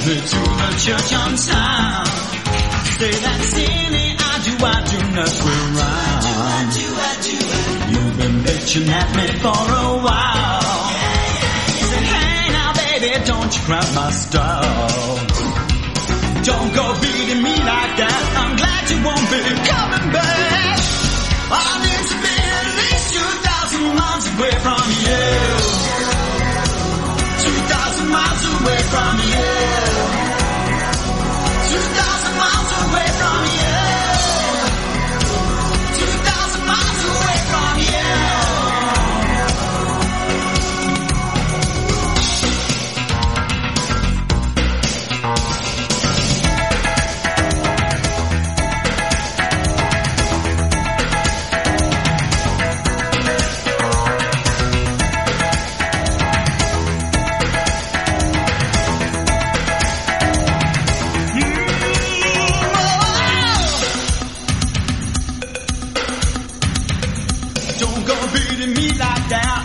me to the church on time. Say that silly I do nursery rhyme. You've been bitching at me for a while. Say, hey now baby, don't you crack my style. Don't go beating me like that. I'm glad you won't be coming back. I need to be at least 2,000 miles away from you. 2,000 miles away from you. 2,000 miles away from you. 2,000 miles away from you. Don't go beating me like that.